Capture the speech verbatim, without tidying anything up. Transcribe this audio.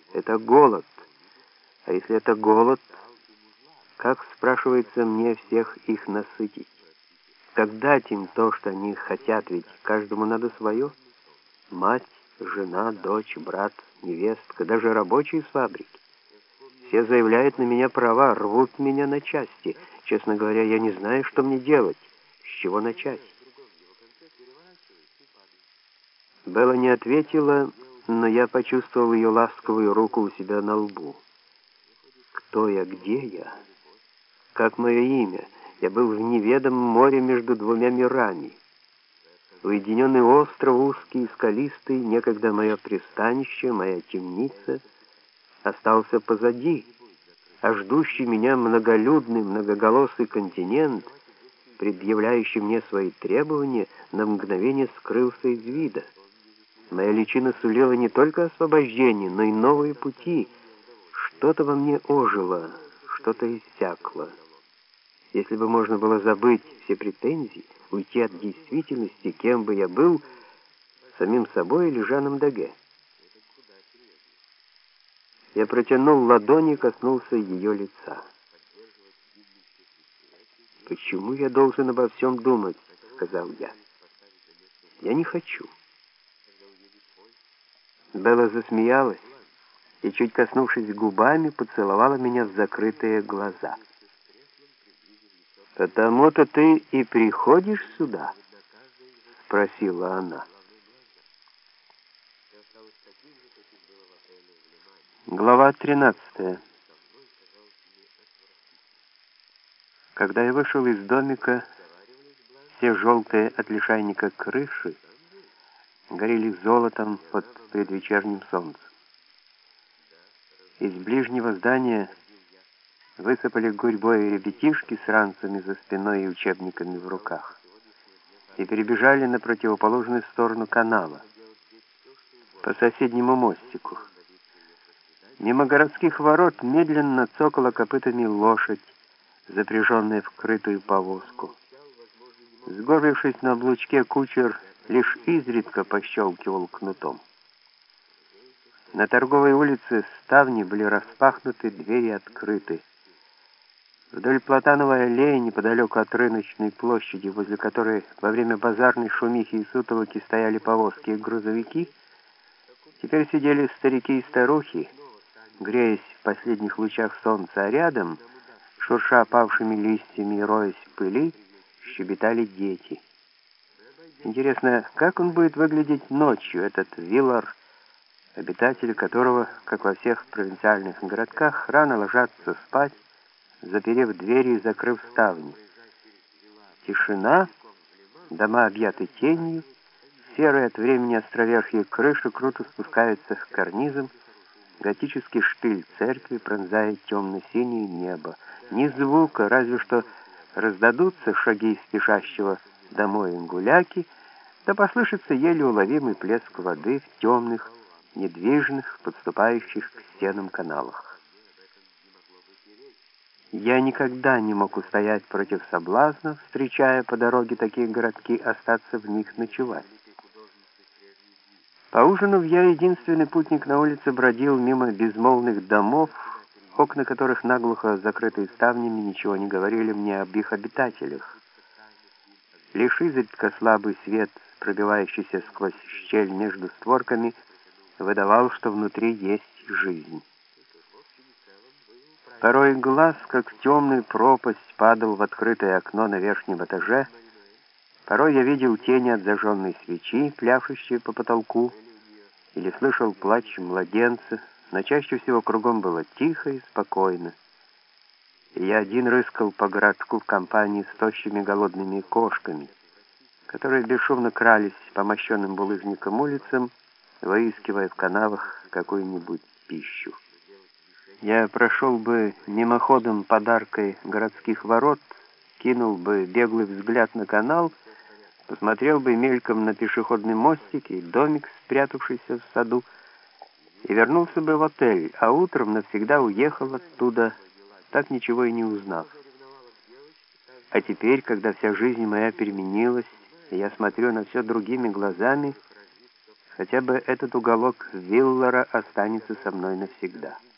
Это голод. А если это голод, как, спрашивается, мне всех их насытить? Как дать им то, что они хотят, ведь каждому надо свое? Мать, жена, дочь, брат, невестка, даже рабочие с фабрики. Все заявляют на меня права, рвут меня на части. Честно говоря, я не знаю, что мне делать, с чего начать. Белла не ответила, но я почувствовал ее ласковую руку у себя на лбу. Кто я, где я? Как мое имя? Я был в неведомом море между двумя мирами. Уединенный остров, узкий и скалистый, некогда мое пристанище, моя темница, остался позади, а ждущий меня многолюдный, многоголосый континент, предъявляющий мне свои требования, на мгновение скрылся из вида. Моя личина сулила не только освобождение, но и новые пути. Что-то во мне ожило, что-то иссякло. Если бы можно было забыть все претензии, уйти от действительности, кем бы я был, самим собой или Жаном Даге. Я протянул ладони и коснулся ее лица. «Почему я должен обо всем думать?» — сказал я. «Я не хочу». Белла засмеялась и, чуть коснувшись губами, поцеловала меня в закрытые глаза. «Потому-то ты и приходишь сюда?» — спросила она. Глава тринадцатая. Когда я вышел из домика, все желтые от лишайника крыши горели золотом под предвечерним солнцем. Из ближнего здания высыпали гурьбой ребятишки с ранцами за спиной и учебниками в руках и перебежали на противоположную сторону канала, по соседнему мостику. Мимо городских ворот медленно цокала копытами лошадь, запряженная в крытую повозку. Сгорбившись на облучке, кучер лишь изредка пощелкивал кнутом. На торговой улице ставни были распахнуты, двери открыты. Вдоль Платановой аллеи, неподалеку от рыночной площади, возле которой во время базарной шумихи и сутолоки стояли повозки и грузовики, теперь сидели старики и старухи, греясь в последних лучах солнца, а рядом, шурша опавшими листьями и роясь в пыли, щебетали дети. Интересно, как он будет выглядеть ночью, этот Виллар, обитатели которого, как во всех провинциальных городках, рано ложатся спать, заперев двери и закрыв ставни. Тишина, дома объяты тенью, серые от времени островерхие крыши круто спускаются к карнизам, готический шпиль церкви пронзает темно-синее небо. Ни звука, разве что раздадутся шаги спешащего домой гуляки, да послышится еле уловимый плеск воды в темных, недвижных, подступающих к стенам каналах. Я никогда не мог устоять против соблазна, встречая по дороге такие городки, остаться в них ночевать. Поужинав, я, единственный путник на улице, бродил мимо безмолвных домов, окна которых, наглухо закрытые ставнями, ничего не говорили мне об их обитателях. Лишь изредка слабый свет, пробивающийся сквозь щель между створками, выдавал, что внутри есть жизнь. Порой глаз, как в темную пропасть, падал в открытое окно на верхнем этаже. Порой я видел тени от зажженной свечи, пляшущие по потолку, или слышал плач младенца, но чаще всего кругом было тихо и спокойно. И я один рыскал по городку в компании с тощими голодными кошками, которые бесшумно крались по мощенным булыжникам улицам, выискивая в канавах какую-нибудь пищу. Я прошел бы мимоходом подаркой городских ворот, кинул бы беглый взгляд на канал, посмотрел бы мельком на пешеходный мостик и домик, спрятавшийся в саду, и вернулся бы в отель, а утром навсегда уехал оттуда, так ничего и не узнав. А теперь, когда вся жизнь моя переменилась, и я смотрю на все другими глазами, Хотя бы этот уголок Виллара останется со мной навсегда.